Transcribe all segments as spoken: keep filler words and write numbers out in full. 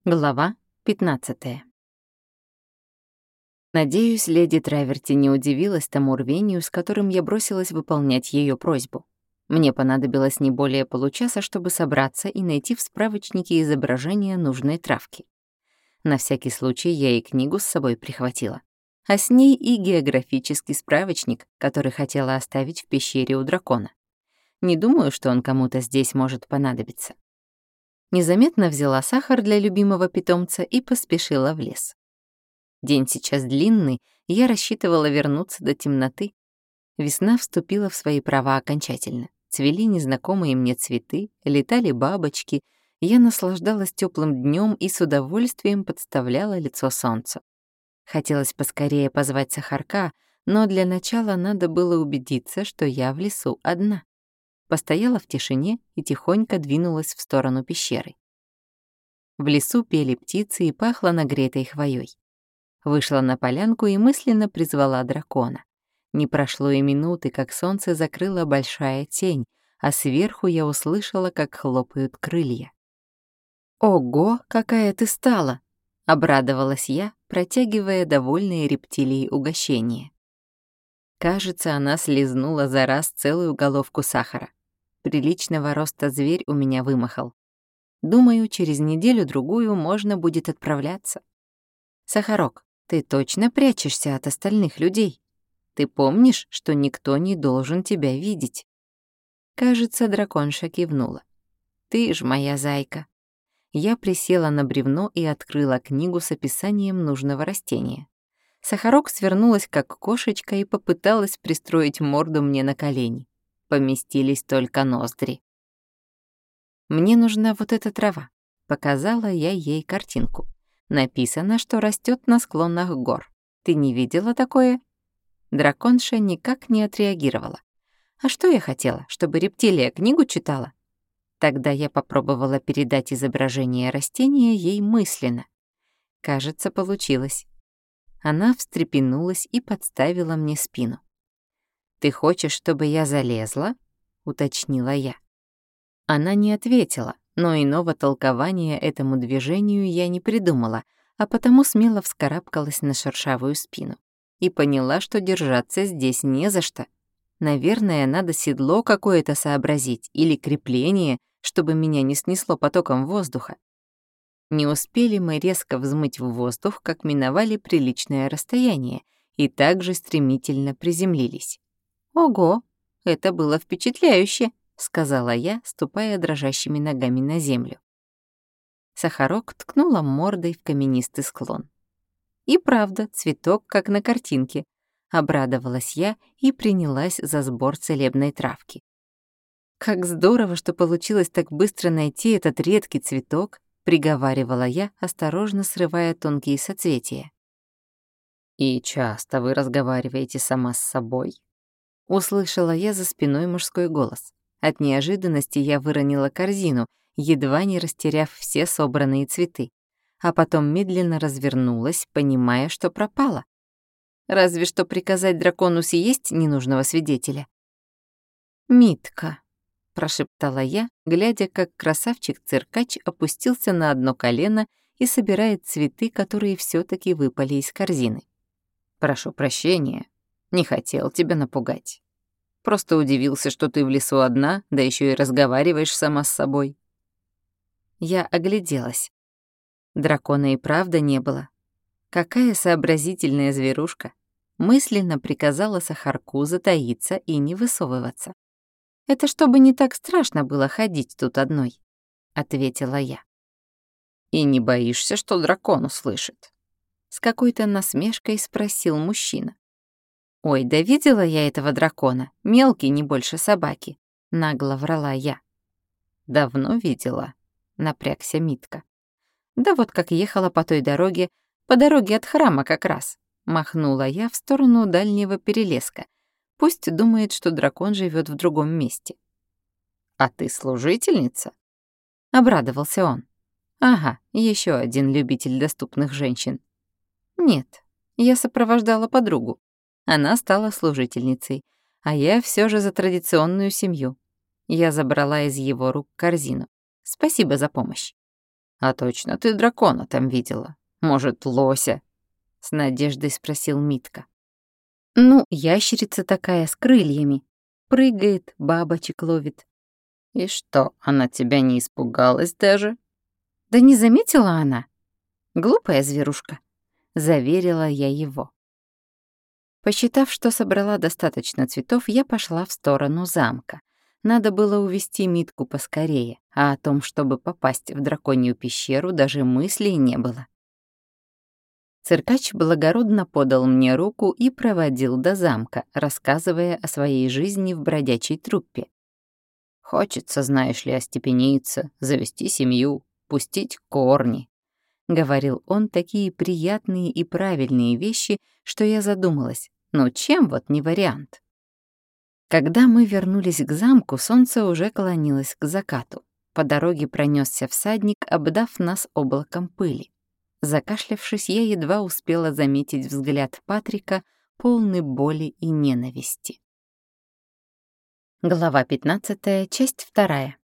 Глава пятнадцатая. Надеюсь, леди Траверти не удивилась тому рвению, с которым я бросилась выполнять ее просьбу. Мне понадобилось не более получаса, чтобы собраться и найти в справочнике изображение нужной травки. На всякий случай я и книгу с собой прихватила, а с ней и географический справочник, который хотела оставить в пещере у дракона. Не думаю, что он кому-то здесь может понадобиться. Незаметно взяла сахар для любимого питомца и поспешила в лес. День сейчас длинный, и я рассчитывала вернуться до темноты. Весна вступила в свои права окончательно. Цвели незнакомые мне цветы, летали бабочки, я наслаждалась теплым днем и с удовольствием подставляла лицо солнцу. Хотелось поскорее позвать Сахарка, но для начала надо было убедиться, что я в лесу одна. Постояла в тишине и тихонько двинулась в сторону пещеры. В лесу пели птицы и пахло нагретой хвоей. Вышла на полянку и мысленно призвала дракона. Не прошло и минуты, как солнце закрыло большая тень, а сверху я услышала, как хлопают крылья. «Ого, какая ты стала!» — обрадовалась я, протягивая довольные рептилии угощение. Кажется, она слизнула за раз целую головку сахара. Приличного роста зверь у меня вымахал. Думаю, через неделю-другую можно будет отправляться. Сахарок, ты точно прячешься от остальных людей? Ты помнишь, что никто не должен тебя видеть? Кажется, драконша кивнула. Ты ж моя зайка. Я присела на бревно и открыла книгу с описанием нужного растения. Сахарок свернулась, как кошечка, и попыталась пристроить морду мне на колени. Поместились только ноздри. «Мне нужна вот эта трава», — показала я ей картинку. Написано, что растет на склонах гор. Ты не видела такое? Драконша никак не отреагировала. А что я хотела, чтобы рептилия книгу читала? Тогда я попробовала передать изображение растения ей мысленно. Кажется, получилось. Она встрепенулась и подставила мне спину. «Ты хочешь, чтобы я залезла?» — уточнила я. Она не ответила, но иного толкования этому движению я не придумала, а потому смело вскарабкалась на шершавую спину и поняла, что держаться здесь не за что. Наверное, надо седло какое-то сообразить или крепление, чтобы меня не снесло потоком воздуха. Не успели мы резко взмыть в воздух, как миновали приличное расстояние и также стремительно приземлились. «Ого, это было впечатляюще», — сказала я, ступая дрожащими ногами на землю. Сахарок ткнула мордой в каменистый склон. И правда, цветок, как на картинке. Обрадовалась я и принялась за сбор целебной травки. «Как здорово, что получилось так быстро найти этот редкий цветок», — приговаривала я, осторожно срывая тонкие соцветия. «И часто вы разговариваете сама с собой?» Услышала я за спиной мужской голос. От неожиданности я выронила корзину, едва не растеряв все собранные цветы, а потом медленно развернулась, понимая, что пропала. Разве что приказать дракону съесть ненужного свидетеля. «Митка», — прошептала я, глядя, как красавчик-циркач опустился на одно колено и собирает цветы, которые все таки выпали из корзины. «Прошу прощения, не хотел тебя напугать. Просто удивился, что ты в лесу одна, да еще и разговариваешь сама с собой». Я огляделась. Дракона и правда не было. Какая сообразительная зверушка. Мысленно приказала Сахарку затаиться и не высовываться. «Это чтобы не так страшно было ходить тут одной», — ответила я. «И не боишься, что дракон услышит?» С какой-то насмешкой спросил мужчина. «Ой, да видела я этого дракона, мелкий, не больше собаки», — нагло врала я. «Давно видела», — напрягся Митка. «Да вот как ехала по той дороге, по дороге от храма как раз», — махнула я в сторону дальнего перелеска. Пусть думает, что дракон живет в другом месте. «А ты служительница?» — обрадовался он. «Ага, еще один любитель доступных женщин». «Нет, я сопровождала подругу. Она стала служительницей, а я все же за традиционную семью. Я забрала из его рук корзину. Спасибо за помощь». «А точно ты дракона там видела? Может, лося?» — с надеждой спросил Митка. «Ну, ящерица такая с крыльями. Прыгает, бабочек ловит». «И что, она тебя не испугалась даже?» «Да не заметила она. Глупая зверушка», — заверила я его. Посчитав, что собрала достаточно цветов, я пошла в сторону замка. Надо было увести Митку поскорее, а о том, чтобы попасть в драконью пещеру, даже мыслей не было. Циркач благородно подал мне руку и проводил до замка, рассказывая о своей жизни в бродячей труппе. «Хочется, знаешь ли, остепениться, завести семью, пустить корни», — говорил он такие приятные и правильные вещи, что я задумалась, ну чем вот не вариант? Когда мы вернулись к замку, солнце уже клонилось к закату. По дороге пронесся всадник, обдав нас облаком пыли. Закашлявшись, я едва успела заметить взгляд Патрика, полный боли и ненависти. Глава пятнадцатая, часть вторая.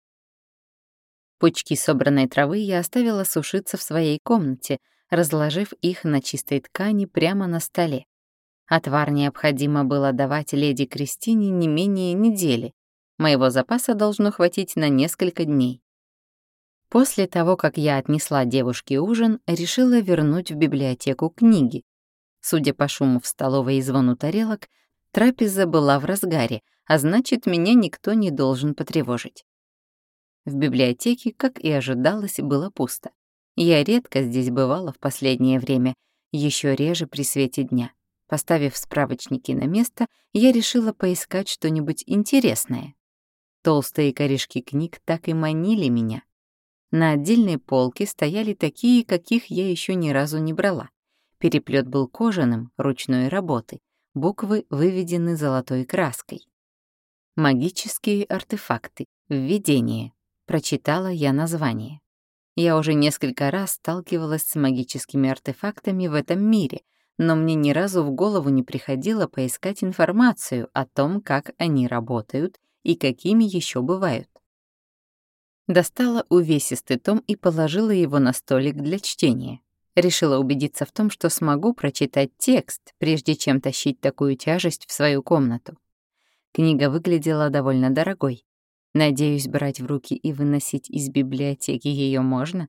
Пучки собранной травы я оставила сушиться в своей комнате, разложив их на чистой ткани прямо на столе. Отвар необходимо было давать леди Кристине не менее недели. Моего запаса должно хватить на несколько дней. После того, как я отнесла девушке ужин, решила вернуть в библиотеку книги. Судя по шуму в столовой и звону тарелок, трапеза была в разгаре, а значит, меня никто не должен потревожить. В библиотеке, как и ожидалось, было пусто. Я редко здесь бывала в последнее время, еще реже при свете дня. Поставив справочники на место, я решила поискать что-нибудь интересное. Толстые корешки книг так и манили меня. На отдельной полке стояли такие, каких я еще ни разу не брала. Переплет был кожаным, ручной работы, буквы выведены золотой краской. «Магические артефакты. Введение», — прочитала я название. Я уже несколько раз сталкивалась с магическими артефактами в этом мире, но мне ни разу в голову не приходило поискать информацию о том, как они работают и какими еще бывают. Достала увесистый том и положила его на столик для чтения. Решила убедиться в том, что смогу прочитать текст, прежде чем тащить такую тяжесть в свою комнату. Книга выглядела довольно дорогой. Надеюсь, брать в руки и выносить из библиотеки ее можно.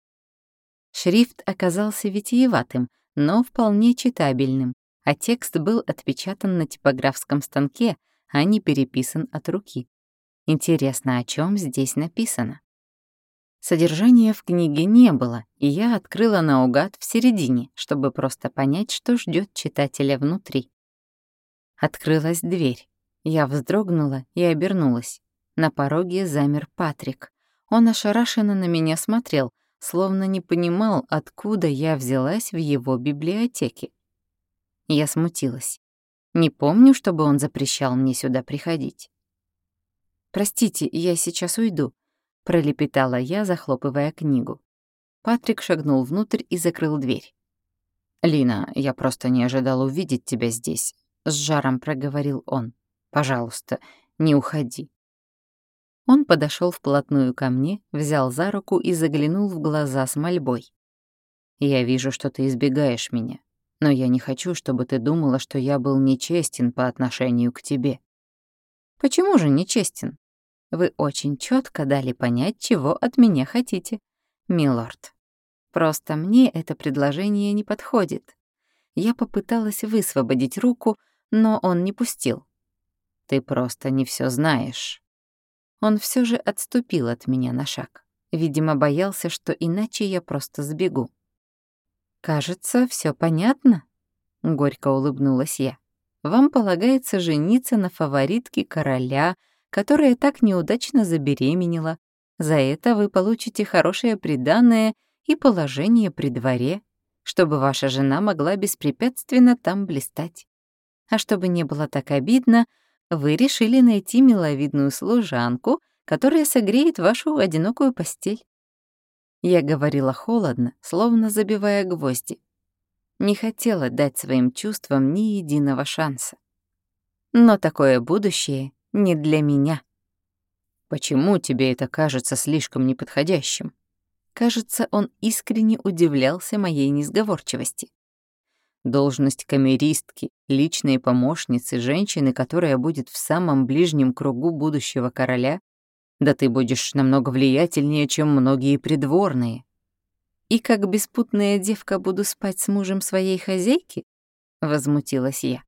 Шрифт оказался витиеватым, но вполне читабельным, а текст был отпечатан на типографском станке, а не переписан от руки. Интересно, о чем здесь написано? Содержания в книге не было, и я открыла наугад в середине, чтобы просто понять, что ждет читателя внутри. Открылась дверь. Я вздрогнула и обернулась. На пороге замер Патрик. Он ошарашенно на меня смотрел, словно не понимал, откуда я взялась в его библиотеке. Я смутилась. Не помню, чтобы он запрещал мне сюда приходить. «Простите, я сейчас уйду», — пролепетала я, захлопывая книгу. Патрик шагнул внутрь и закрыл дверь. «Лина, я просто не ожидал увидеть тебя здесь», — с жаром проговорил он. «Пожалуйста, не уходи». Он подошел вплотную ко мне, взял за руку и заглянул в глаза с мольбой. «Я вижу, что ты избегаешь меня, но я не хочу, чтобы ты думала, что я был нечестен по отношению к тебе». «Почему же нечестен? Вы очень четко дали понять, чего от меня хотите, милорд. Просто мне это предложение не подходит». Я попыталась высвободить руку, но он не пустил. «Ты просто не все знаешь». Он все же отступил от меня на шаг. Видимо, боялся, что иначе я просто сбегу. «Кажется, все понятно», — горько улыбнулась я. «Вам полагается жениться на фаворитке короля, которая так неудачно забеременела. За это вы получите хорошее приданое и положение при дворе, чтобы ваша жена могла беспрепятственно там блистать. А чтобы не было так обидно, вы решили найти миловидную служанку, которая согреет вашу одинокую постель». Я говорила холодно, словно забивая гвозди. Не хотела дать своим чувствам ни единого шанса. Но такое будущее не для меня. «Почему тебе это кажется слишком неподходящим?» Кажется, он искренне удивлялся моей несговорчивости. Должность камеристки, личной помощницы, женщины, которая будет в самом ближнем кругу будущего короля, да ты будешь намного влиятельнее, чем многие придворные. И как беспутная девка буду спать с мужем своей хозяйки? Возмутилась я.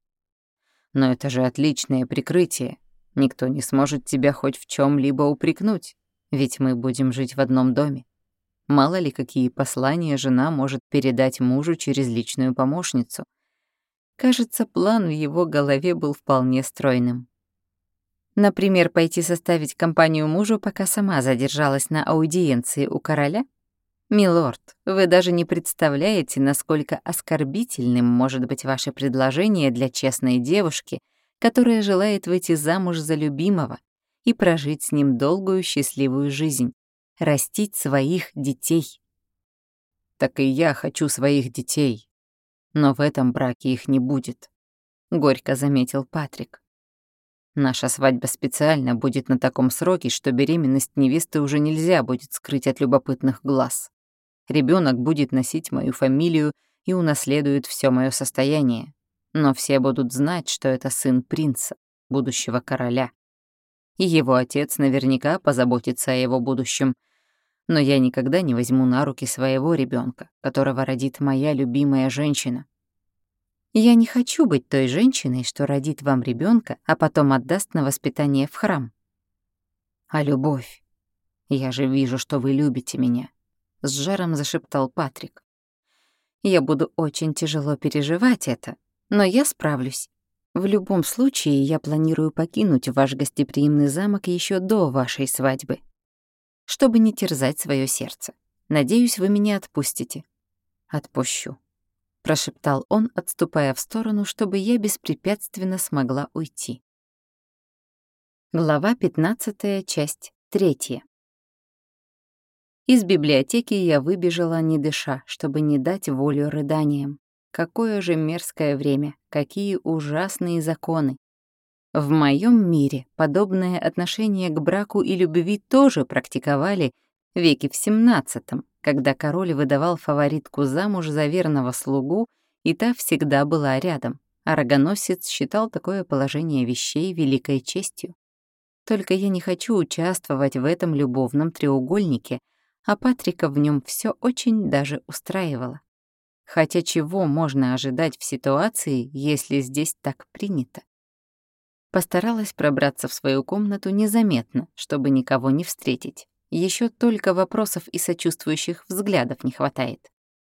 Но это же отличное прикрытие. Никто не сможет тебя хоть в чем-либо упрекнуть, ведь мы будем жить в одном доме. Мало ли, какие послания жена может передать мужу через личную помощницу. Кажется, план в его голове был вполне стройным. Например, пойти составить компанию мужу, пока сама задержалась на аудиенции у короля? Милорд, вы даже не представляете, насколько оскорбительным может быть ваше предложение для честной девушки, которая желает выйти замуж за любимого и прожить с ним долгую счастливую жизнь. Растить своих детей. Так и я хочу своих детей, но в этом браке их не будет, горько заметил Патрик. Наша свадьба специально будет на таком сроке, что беременность невесты уже нельзя будет скрыть от любопытных глаз. Ребенок будет носить мою фамилию и унаследует все мое состояние, но все будут знать, что это сын принца, будущего короля. И его отец наверняка позаботится о его будущем. Но я никогда не возьму на руки своего ребенка, которого родит моя любимая женщина. Я не хочу быть той женщиной, что родит вам ребенка, а потом отдаст на воспитание в храм. А любовь? Я же вижу, что вы любите меня, — с жаром зашептал Патрик. Я буду очень тяжело переживать это, но я справлюсь. В любом случае, я планирую покинуть ваш гостеприимный замок еще до вашей свадьбы, чтобы не терзать свое сердце. Надеюсь, вы меня отпустите». «Отпущу», — прошептал он, отступая в сторону, чтобы я беспрепятственно смогла уйти. Глава пятнадцатая, часть третья. Из библиотеки я выбежала, не дыша, чтобы не дать волю рыданиям. Какое же мерзкое время, какие ужасные законы. В моем мире подобное отношение к браку и любви тоже практиковали веке в семнадцатом, когда король выдавал фаворитку замуж за верного слугу, и та всегда была рядом, а рогоносец считал такое положение вещей великой честью. Только я не хочу участвовать в этом любовном треугольнике, а Патрика в нем все очень даже устраивало. Хотя чего можно ожидать в ситуации, если здесь так принято? Постаралась пробраться в свою комнату незаметно, чтобы никого не встретить. Еще только вопросов и сочувствующих взглядов не хватает.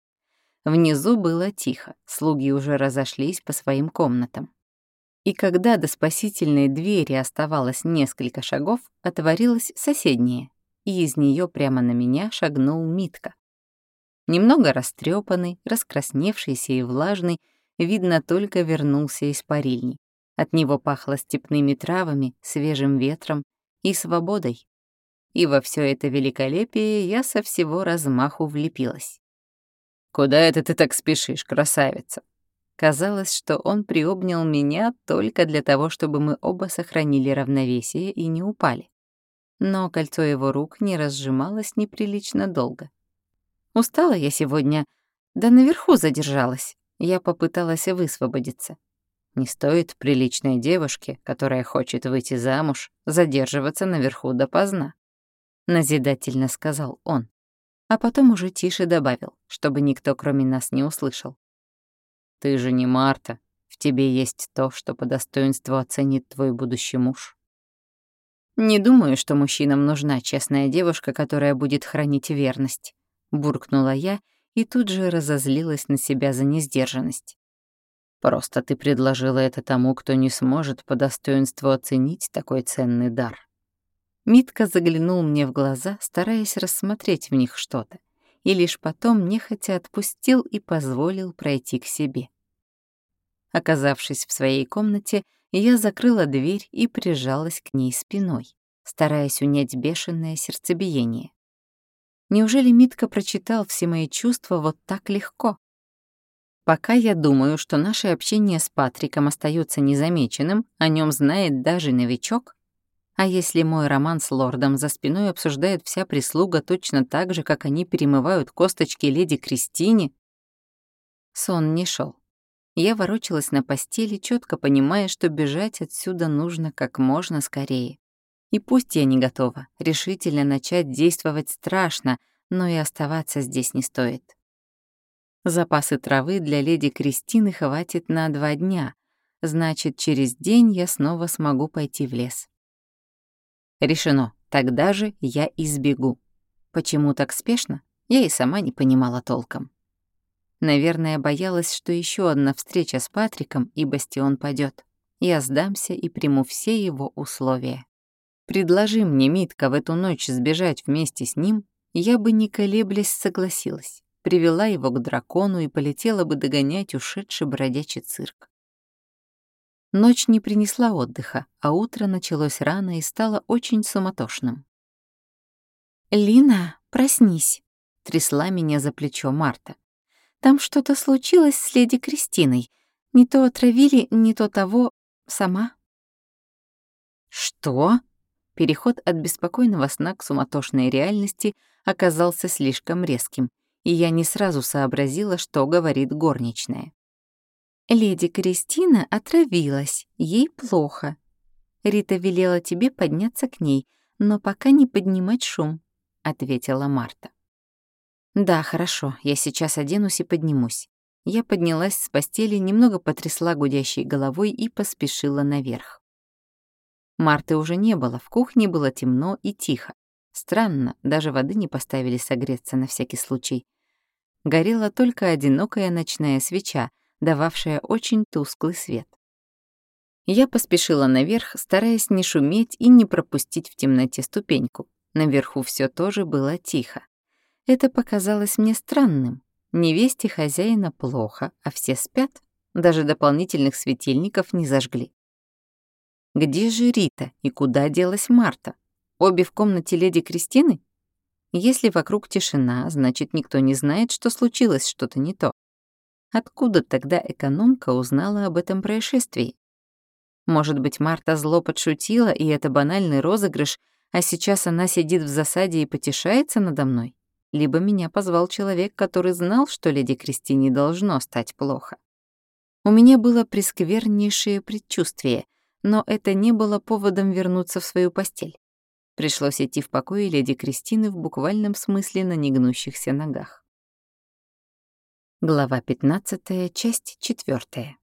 Внизу было тихо, слуги уже разошлись по своим комнатам. И когда до спасительной двери оставалось несколько шагов, отворилась соседняя, и из нее прямо на меня шагнул Митка. Немного растрепанный, раскрасневшийся и влажный, видно, только вернулся из парильни. От него пахло степными травами, свежим ветром и свободой. И во все это великолепие я со всего размаху влепилась. «Куда это ты так спешишь, красавица?» Казалось, что он приобнял меня только для того, чтобы мы оба сохранили равновесие и не упали. Но кольцо его рук не разжималось неприлично долго. Устала я сегодня, да наверху задержалась. Я попыталась высвободиться. Не стоит приличной девушке, которая хочет выйти замуж, задерживаться наверху допоздна, — назидательно сказал он. А потом уже тише добавил, чтобы никто кроме нас не услышал. «Ты же не Марта, в тебе есть то, что по достоинству оценит твой будущий муж». «Не думаю, что мужчинам нужна честная девушка, которая будет хранить верность», — буркнула я и тут же разозлилась на себя за несдержанность. «Просто ты предложила это тому, кто не сможет по достоинству оценить такой ценный дар». Митка заглянул мне в глаза, стараясь рассмотреть в них что-то, и лишь потом нехотя отпустил и позволил пройти к себе. Оказавшись в своей комнате, я закрыла дверь и прижалась к ней спиной, стараясь унять бешеное сердцебиение. Неужели Митка прочитал все мои чувства вот так легко? Пока я думаю, что наше общение с Патриком остается незамеченным, о нем знает даже новичок, А если мой роман с лордом за спиной обсуждает вся прислуга точно так же, как они перемывают косточки леди Кристине? Сон не шел. Я ворочалась на постели, четко понимая, что бежать отсюда нужно как можно скорее. И пусть я не готова, решительно начать действовать страшно, но и оставаться здесь не стоит. Запасы травы для леди Кристины хватит на два дня, значит, через день я снова смогу пойти в лес. Решено, тогда же я избегу. Почему так спешно, я и сама не понимала толком. Наверное, боялась, что еще одна встреча с Патриком, и бастион падет. Я сдамся и приму все его условия. Предложи мне Митка в эту ночь сбежать вместе с ним, я бы не колеблясь согласилась, привела его к дракону и полетела бы догонять ушедший бродячий цирк. Ночь не принесла отдыха, а утро началось рано и стало очень суматошным. «Лина, проснись», — трясла меня за плечо Марта. «Там что-то случилось с леди Кристиной. Не то отравили, не то того. Сама». «Что?» Переход от беспокойного сна к суматошной реальности оказался слишком резким, и я не сразу сообразила, что говорит горничная. «Леди Кристина отравилась, ей плохо. Рита велела тебе подняться к ней, но пока не поднимать шум», — ответила Марта. «Да, хорошо, я сейчас оденусь и поднимусь». Я поднялась с постели, немного потрясла гудящей головой и поспешила наверх. Марты уже не было, в кухне было темно и тихо. Странно, даже воды не поставили согреться на всякий случай. Горела только одинокая ночная свеча, дававшая очень тусклый свет. Я поспешила наверх, стараясь не шуметь и не пропустить в темноте ступеньку. Наверху все тоже было тихо. Это показалось мне странным. Невесте хозяина плохо, а все спят, даже дополнительных светильников не зажгли. Где же Рита и куда делась Марта? Обе в комнате леди Кристины? Если вокруг тишина, значит, никто не знает, что случилось что-то не то. Откуда тогда экономка узнала об этом происшествии? Может быть, Марта зло подшутила, и это банальный розыгрыш, а сейчас она сидит в засаде и потешается надо мной? Либо меня позвал человек, который знал, что леди Кристине должно стать плохо. У меня было пресквернейшее предчувствие, но это не было поводом вернуться в свою постель. Пришлось идти в покое леди Кристины в буквальном смысле на негнущихся ногах. Глава пятнадцатая, часть четвёртая.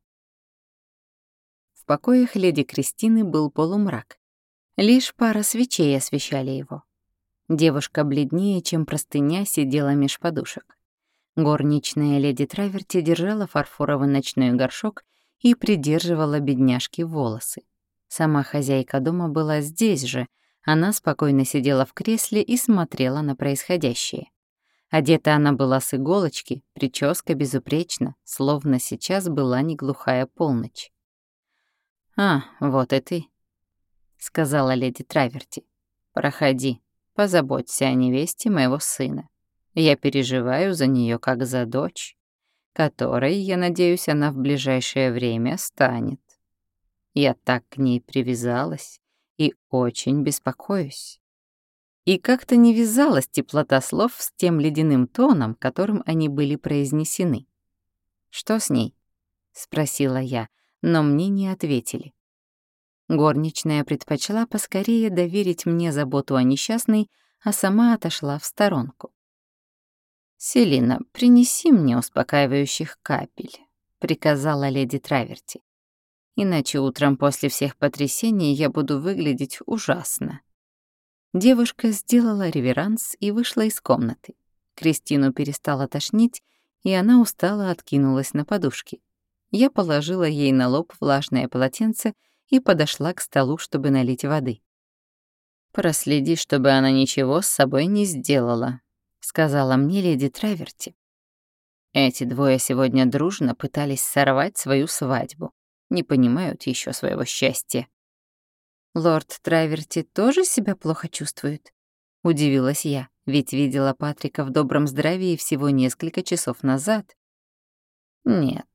В покоях леди Кристины был полумрак. Лишь пара свечей освещали его. Девушка бледнее, чем простыня, сидела меж подушек. Горничная леди Траверти держала фарфоровый ночной горшок и придерживала бедняжке волосы. Сама хозяйка дома была здесь же, она спокойно сидела в кресле и смотрела на происходящее. Одета она была с иголочки, прическа безупречна, словно сейчас была не глухая полночь. «А, вот и ты», — сказала леди Траверти. «Проходи, позаботься о невесте моего сына. Я переживаю за нее как за дочь, которой, я надеюсь, она в ближайшее время станет. Я так к ней привязалась и очень беспокоюсь». И как-то не вязалась теплота слов с тем ледяным тоном, которым они были произнесены. «Что с ней?» — спросила я, но мне не ответили. Горничная предпочла поскорее доверить мне заботу о несчастной, а сама отошла в сторонку. «Селина, принеси мне успокаивающих капель», — приказала леди Траверти. «Иначе утром после всех потрясений я буду выглядеть ужасно». Девушка сделала реверанс и вышла из комнаты. Кристину перестала тошнить, и она устало откинулась на подушки. Я положила ей на лоб влажное полотенце и подошла к столу, чтобы налить воды. «Проследи, чтобы она ничего с собой не сделала», — сказала мне леди Траверти. Эти двое сегодня дружно пытались сорвать свою свадьбу. Не понимают еще своего счастья. «Лорд Траверти тоже себя плохо чувствует?» — удивилась я, ведь видела Патрика в добром здравии всего несколько часов назад. «Нет,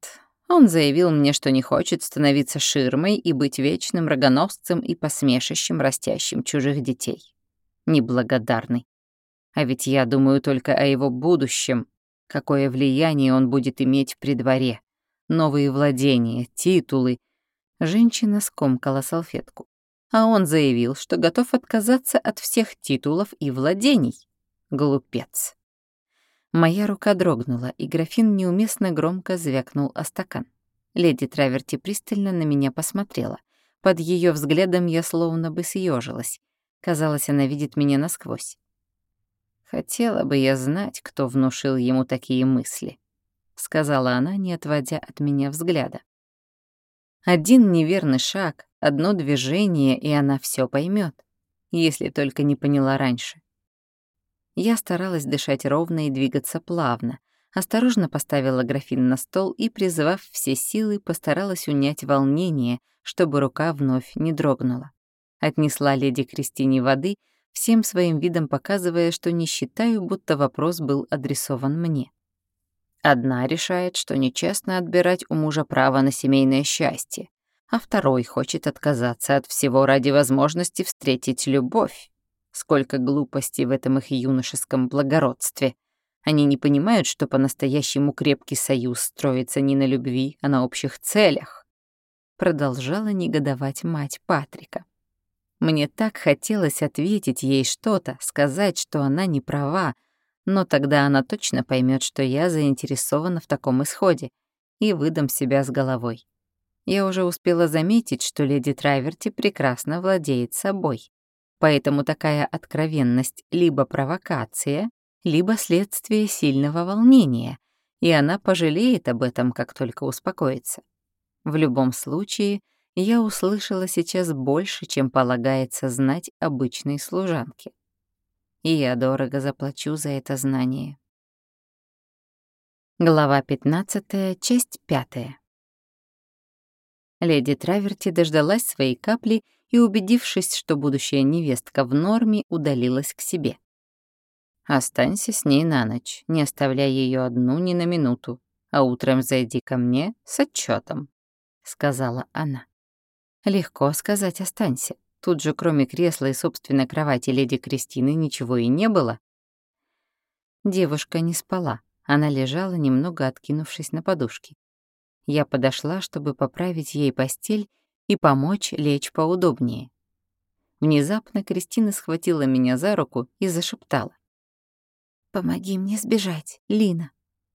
Он заявил мне, что не хочет становиться ширмой и быть вечным рогоносцем и посмешищем, растящим чужих детей. Неблагодарный. А ведь я думаю только о его будущем, какое влияние он будет иметь при дворе, новые владения, титулы. Женщина скомкала салфетку. А он заявил, что готов отказаться от всех титулов и владений. Глупец. Моя рука дрогнула, и графин неуместно громко звякнул о стакан. Леди Траверти пристально на меня посмотрела. Под ее взглядом я словно бы съежилась. Казалось, она видит меня насквозь. «Хотела бы я знать, кто внушил ему такие мысли», — сказала она, не отводя от меня взгляда. Один неверный шаг, одно движение, и она все поймет, если только не поняла раньше. Я старалась дышать ровно и двигаться плавно, осторожно поставила графин на стол и, призвав все силы, постаралась унять волнение, чтобы рука вновь не дрогнула. Отнесла леди Кристине воды, всем своим видом показывая, что не считаю, будто вопрос был адресован мне. Одна решает, что нечестно отбирать у мужа право на семейное счастье, а второй хочет отказаться от всего ради возможности встретить любовь. Сколько глупостей в этом их юношеском благородстве. Они не понимают, что по-настоящему крепкий союз строится не на любви, а на общих целях. Продолжала негодовать мать Патрика. Мне так хотелось ответить ей что-то, сказать, что она не права, но тогда она точно поймет, что я заинтересована в таком исходе, и выдам себя с головой. Я уже успела заметить, что леди Траверти прекрасно владеет собой. Поэтому такая откровенность либо провокация, либо следствие сильного волнения, и она пожалеет об этом, как только успокоится. В любом случае, я услышала сейчас больше, чем полагается знать обычной служанке. И я дорого заплачу за это знание. Глава пятнадцатая, часть пятая. Леди Траверти дождалась своей капли и, убедившись, что будущая невестка в норме, удалилась к себе. «Останься с ней на ночь, не оставляй ее одну ни на минуту, а утром зайди ко мне с отчетом, сказала она. Легко сказать «останься». Тут же, кроме кресла и собственной кровати леди Кристины, ничего и не было. Девушка не спала, она лежала, немного откинувшись на подушке. Я подошла, чтобы поправить ей постель и помочь лечь поудобнее. Внезапно Кристина схватила меня за руку и зашептала. «Помоги мне сбежать, Лина».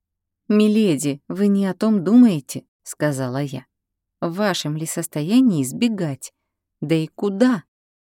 «Миледи, вы не о том думаете», — сказала я. «В вашем ли состоянии сбегать? Да и куда?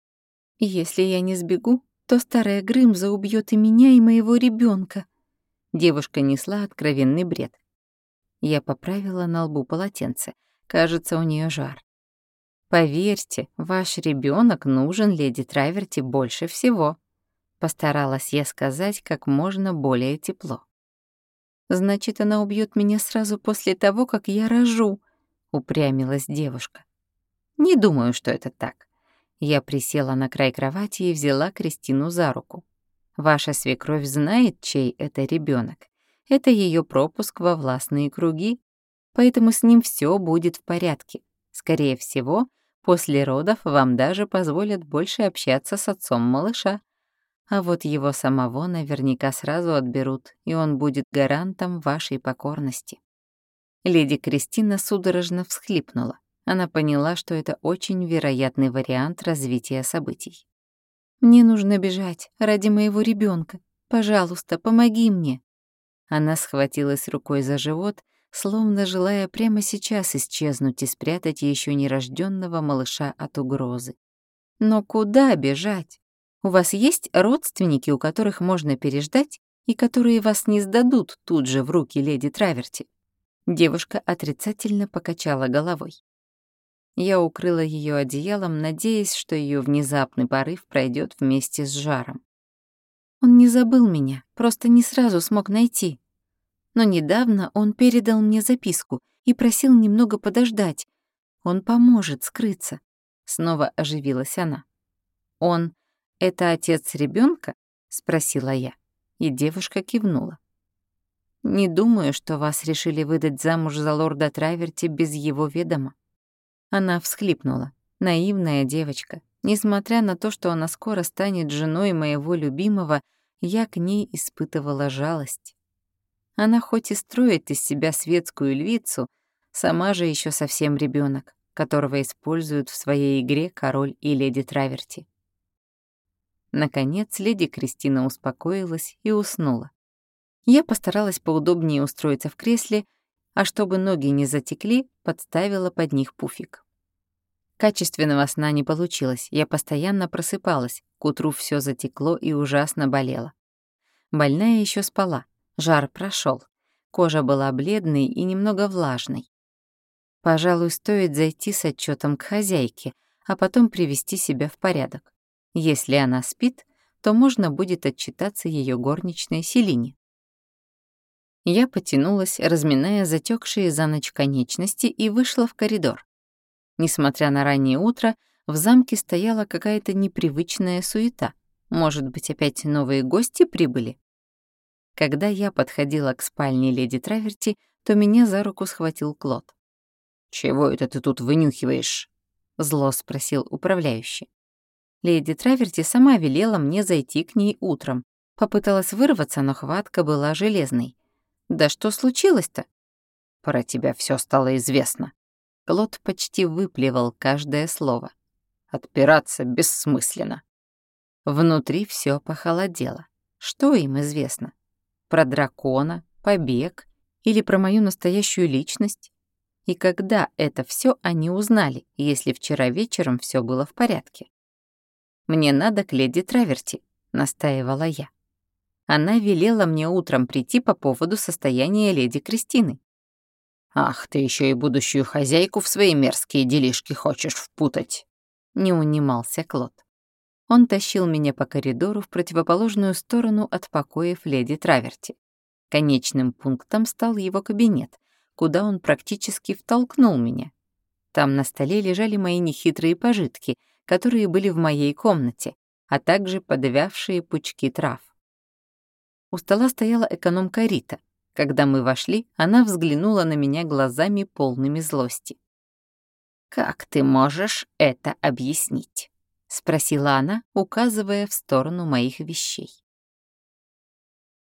Если я не сбегу, то старая Грымза убьет и меня, и моего ребенка. Девушка несла откровенный бред. Я поправила на лбу полотенце. Кажется, у нее жар. «Поверьте, ваш ребенок нужен леди Траверти больше всего», — постаралась я сказать как можно более тепло. «Значит, она убьет меня сразу после того, как я рожу», — упрямилась девушка. «Не думаю, что это так». Я присела на край кровати и взяла Кристину за руку. «Ваша свекровь знает, чей это ребенок. Это ее пропуск во властные круги, поэтому с ним все будет в порядке. Скорее всего, после родов вам даже позволят больше общаться с отцом малыша. А вот его самого наверняка сразу отберут, и он будет гарантом вашей покорности». Леди Кристина судорожно всхлипнула. Она поняла, что это очень вероятный вариант развития событий. «Мне нужно бежать ради моего ребенка. Пожалуйста, помоги мне». Она схватилась рукой за живот, словно желая прямо сейчас исчезнуть и спрятать еще нерожденного малыша от угрозы. «Но куда бежать? У вас есть родственники, у которых можно переждать и которые вас не сдадут тут же в руки леди Траверти?» Девушка отрицательно покачала головой. Я укрыла ее одеялом, надеясь, что ее внезапный порыв пройдет вместе с жаром. «Он не забыл меня, просто не сразу смог найти. Но недавно он передал мне записку и просил немного подождать. Он поможет скрыться», — снова оживилась она. «Он — это отец ребенка? Спросила я, и девушка кивнула. Не думаю, что вас решили выдать замуж за лорда Траверти без его ведома». Она всхлипнула. Наивная девочка. Несмотря на то, что она скоро станет женой моего любимого, я к ней испытывала жалость. Она хоть и строит из себя светскую львицу, сама же еще совсем ребенок, которого используют в своей игре король и леди Траверти. Наконец, леди Кристина успокоилась и уснула. Я постаралась поудобнее устроиться в кресле, а чтобы ноги не затекли, подставила под них пуфик. Качественного сна не получилось, я постоянно просыпалась, к утру всё затекло и ужасно болело. Больная еще спала, жар прошел, кожа была бледной и немного влажной. Пожалуй, стоит зайти с отчетом к хозяйке, а потом привести себя в порядок. Если она спит, то можно будет отчитаться ее горничной Селине. Я потянулась, разминая затекшие за ночь конечности, и вышла в коридор. Несмотря на раннее утро, в замке стояла какая-то непривычная суета. Может быть, опять новые гости прибыли? Когда я подходила к спальне леди Траверти, то меня за руку схватил Клод. «Чего это ты тут вынюхиваешь?» — зло спросил управляющий. Леди Траверти сама велела мне зайти к ней утром. Попыталась вырваться, но хватка была железной. «Да что случилось-то?» «Про тебя все стало известно». Клод почти выплевал каждое слово. «Отпираться бессмысленно». Внутри все похолодело. Что им известно? Про дракона, побег или про мою настоящую личность? И когда это все они узнали, если вчера вечером все было в порядке? «Мне надо к леди Траверти», — настаивала я. Она велела мне утром прийти по поводу состояния леди Кристины. «Ах, ты еще и будущую хозяйку в свои мерзкие делишки хочешь впутать!» — не унимался Клод. Он тащил меня по коридору в противоположную сторону от покоев леди Траверти. Конечным пунктом стал его кабинет, куда он практически втолкнул меня. Там на столе лежали мои нехитрые пожитки, которые были в моей комнате, а также подвявшие пучки трав. У стола стояла экономка Рита. Когда мы вошли, она взглянула на меня глазами полными злости. «Как ты можешь это объяснить?» — спросила она, указывая в сторону моих вещей.